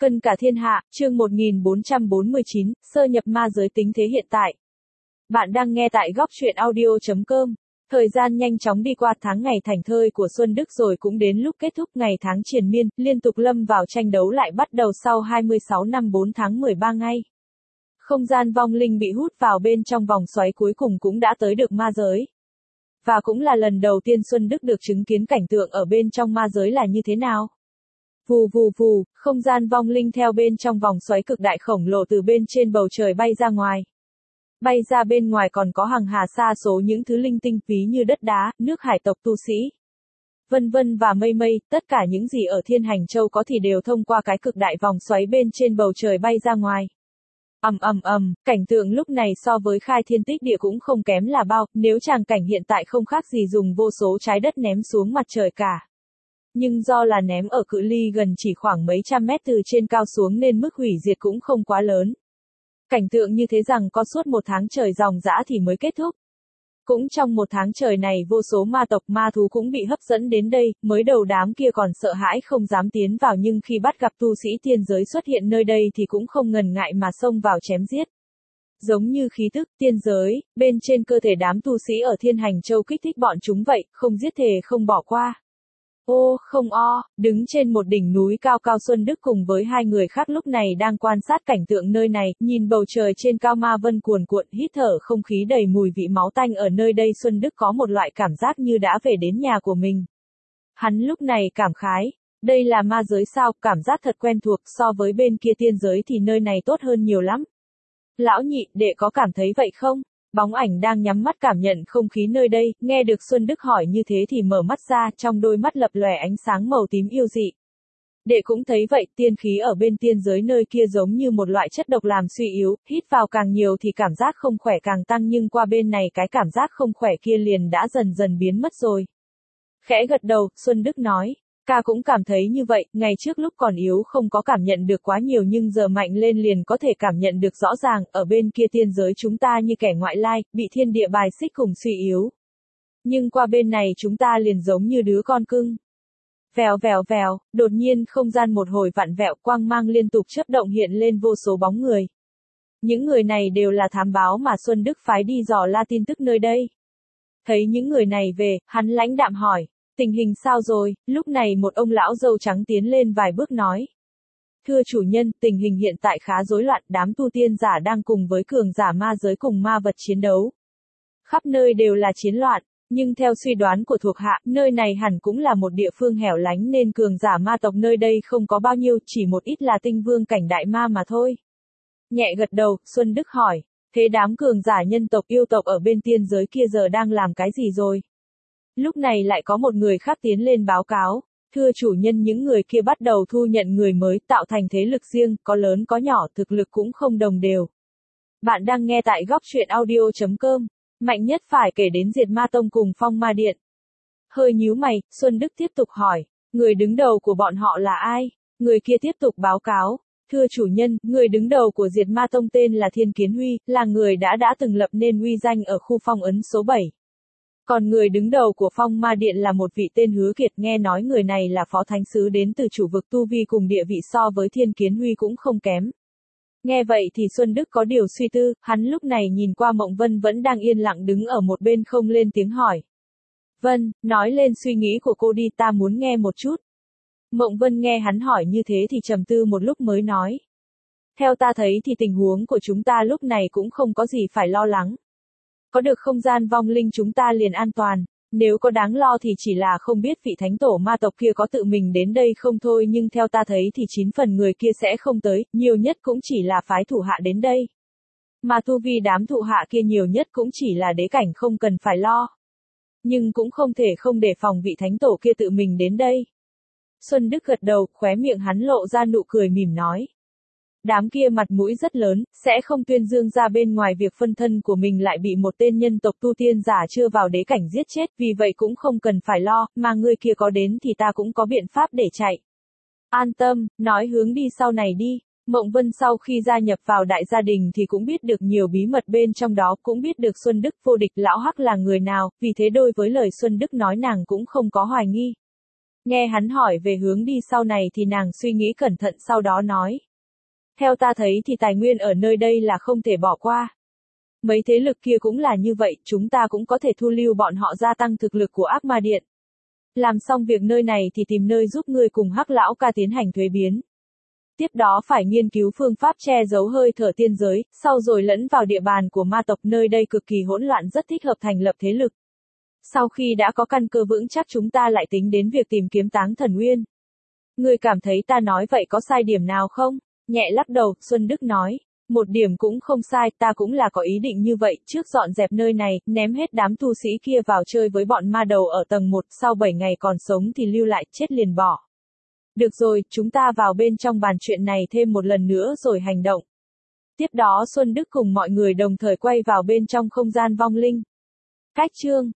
Cân cả thiên hạ, chương 1449, sơ nhập ma giới tính thế hiện tại. Bạn đang nghe tại góc truyện audio.com. Thời gian nhanh chóng đi qua, tháng ngày thành thơi của Xuân Đức rồi cũng đến lúc kết thúc, ngày tháng triền miên, liên tục lâm vào tranh đấu lại bắt đầu sau 26 năm 4 tháng 13 ngày. Không gian vong linh bị hút vào bên trong vòng xoáy cuối cùng cũng đã tới được ma giới. Và cũng là lần đầu tiên Xuân Đức được chứng kiến cảnh tượng ở bên trong ma giới là như thế nào. Vù vù vù, không gian vong linh theo bên trong vòng xoáy cực đại khổng lồ từ bên trên bầu trời bay ra ngoài. Bay ra bên ngoài còn có hàng hà sa số những thứ linh tinh ví như đất đá, nước hải tộc tu sĩ. Vân vân và mây mây, tất cả những gì ở Thiên Hành Châu có thì đều thông qua cái cực đại vòng xoáy bên trên bầu trời bay ra ngoài. Cảnh tượng lúc này so với khai thiên tích địa cũng không kém là bao, nếu tràng cảnh hiện tại không khác gì dùng vô số trái đất ném xuống mặt trời cả. Nhưng do là ném ở cự ly gần chỉ khoảng mấy trăm mét từ trên cao xuống nên mức hủy diệt cũng không quá lớn. Cảnh tượng như thế rằng có suốt một tháng trời ròng rã thì mới kết thúc. Cũng trong một tháng trời này vô số ma tộc ma thú cũng bị hấp dẫn đến đây, mới đầu đám kia còn sợ hãi không dám tiến vào nhưng khi bắt gặp tu sĩ tiên giới xuất hiện nơi đây thì cũng không ngần ngại mà xông vào chém giết. Giống như khí tức tiên giới, bên trên cơ thể đám tu sĩ ở Thiên Hành Châu kích thích bọn chúng vậy, không giết thề không bỏ qua. Ô, không o, đứng trên một đỉnh núi cao cao Xuân Đức cùng với hai người khác lúc này đang quan sát cảnh tượng nơi này, nhìn bầu trời trên cao ma vân cuồn cuộn, hít thở không khí đầy mùi vị máu tanh ở nơi đây. Xuân Đức có một loại cảm giác như đã về đến nhà của mình. Hắn lúc này cảm khái, đây là ma giới sao, cảm giác thật quen thuộc, so với bên kia tiên giới thì nơi này tốt hơn nhiều lắm. Lão nhị, đệ có cảm thấy vậy không? Bóng ảnh đang nhắm mắt cảm nhận không khí nơi đây, nghe được Xuân Đức hỏi như thế thì mở mắt ra, trong đôi mắt lập lòe ánh sáng màu tím yêu dị. Đệ cũng thấy vậy, tiên khí ở bên tiên giới nơi kia giống như một loại chất độc làm suy yếu, hít vào càng nhiều thì cảm giác không khỏe càng tăng nhưng qua bên này cái cảm giác không khỏe kia liền đã dần dần biến mất rồi. Khẽ gật đầu, Xuân Đức nói. Ca cũng cảm thấy như vậy, ngày trước lúc còn yếu không có cảm nhận được quá nhiều nhưng giờ mạnh lên liền có thể cảm nhận được rõ ràng, ở bên kia tiên giới chúng ta như kẻ ngoại lai, bị thiên địa bài xích cùng suy yếu. Nhưng qua bên này chúng ta liền giống như đứa con cưng. Vèo vèo vèo, đột nhiên không gian một hồi vặn vẹo, quang mang liên tục chớp động hiện lên vô số bóng người. Những người này đều là thám báo mà Xuân Đức phái đi dò la tin tức nơi đây. Thấy những người này về, hắn lãnh đạm hỏi. Tình hình sao rồi? Lúc này một ông lão râu trắng tiến lên vài bước nói. Thưa chủ nhân, tình hình hiện tại khá rối loạn, đám tu tiên giả đang cùng với cường giả ma giới cùng ma vật chiến đấu. Khắp nơi đều là chiến loạn, nhưng theo suy đoán của thuộc hạ, nơi này hẳn cũng là một địa phương hẻo lánh nên cường giả ma tộc nơi đây không có bao nhiêu, chỉ một ít là tinh vương cảnh đại ma mà thôi. Nhẹ gật đầu, Xuân Đức hỏi, thế đám cường giả nhân tộc yêu tộc ở bên tiên giới kia giờ đang làm cái gì rồi? Lúc này lại có một người khác tiến lên báo cáo, thưa chủ nhân những người kia bắt đầu thu nhận người mới tạo thành thế lực riêng, có lớn có nhỏ, thực lực cũng không đồng đều. Bạn đang nghe tại góc truyện audio.com, mạnh nhất phải kể đến Diệt Ma Tông cùng Phong Ma Điện. Hơi nhíu mày, Xuân Đức tiếp tục hỏi, người đứng đầu của bọn họ là ai? Người kia tiếp tục báo cáo, thưa chủ nhân, người đứng đầu của Diệt Ma Tông tên là Thiên Kiến Huy, là người đã từng lập nên uy danh ở khu phong ấn số 7. Còn người đứng đầu của Phong Ma Điện là một vị tên Hứa Kiệt, nghe nói người này là phó thánh sứ đến từ chủ vực tu vi cùng địa vị so với Thiên Kiến Huy cũng không kém. Nghe vậy thì Xuân Đức có điều suy tư, hắn lúc này nhìn qua Mộng Vân vẫn đang yên lặng đứng ở một bên không lên tiếng hỏi. Vân, nói lên suy nghĩ của cô đi, ta muốn nghe một chút. Mộng Vân nghe hắn hỏi như thế thì trầm tư một lúc mới nói. Theo ta thấy thì tình huống của chúng ta lúc này cũng không có gì phải lo lắng. Có được không gian vong linh chúng ta liền an toàn, nếu có đáng lo thì chỉ là không biết vị thánh tổ ma tộc kia có tự mình đến đây không thôi nhưng theo ta thấy thì 9 phần người kia sẽ không tới, nhiều nhất cũng chỉ là phái thủ hạ đến đây. Mà tu vi đám thủ hạ kia nhiều nhất cũng chỉ là đế cảnh không cần phải lo. Nhưng cũng không thể không đề phòng vị thánh tổ kia tự mình đến đây. Xuân Đức gật đầu, khóe miệng hắn lộ ra nụ cười mỉm nói. Đám kia mặt mũi rất lớn, sẽ không tuyên dương ra bên ngoài việc phân thân của mình lại bị một tên nhân tộc tu tiên giả chưa vào đế cảnh giết chết, vì vậy cũng không cần phải lo, mà người kia có đến thì ta cũng có biện pháp để chạy. An tâm, nói hướng đi sau này đi. Mộng Vân sau khi gia nhập vào đại gia đình thì cũng biết được nhiều bí mật bên trong đó, cũng biết được Xuân Đức vô địch lão hắc là người nào, vì thế đối với lời Xuân Đức nói nàng cũng không có hoài nghi. Nghe hắn hỏi về hướng đi sau này thì nàng suy nghĩ cẩn thận sau đó nói. Theo ta thấy thì tài nguyên ở nơi đây là không thể bỏ qua. Mấy thế lực kia cũng là như vậy, chúng ta cũng có thể thu lưu bọn họ gia tăng thực lực của ác ma điện. Làm xong việc nơi này thì tìm nơi giúp ngươi cùng Hắc lão ca tiến hành thuế biến. Tiếp đó phải nghiên cứu phương pháp che giấu hơi thở tiên giới, sau rồi lẫn vào địa bàn của ma tộc nơi đây cực kỳ hỗn loạn rất thích hợp thành lập thế lực. Sau khi đã có căn cơ vững chắc chúng ta lại tính đến việc tìm kiếm Táng Thần Uyên. Ngươi cảm thấy ta nói vậy có sai điểm nào không? Nhẹ lắc đầu, Xuân Đức nói. Một điểm cũng không sai, ta cũng là có ý định như vậy, trước dọn dẹp nơi này, ném hết đám tu sĩ kia vào chơi với bọn ma đầu ở tầng 1, sau 7 ngày còn sống thì lưu lại, chết liền bỏ. Được rồi, chúng ta vào bên trong bàn chuyện này thêm một lần nữa rồi hành động. Tiếp đó Xuân Đức cùng mọi người đồng thời quay vào bên trong không gian vong linh. Cách chương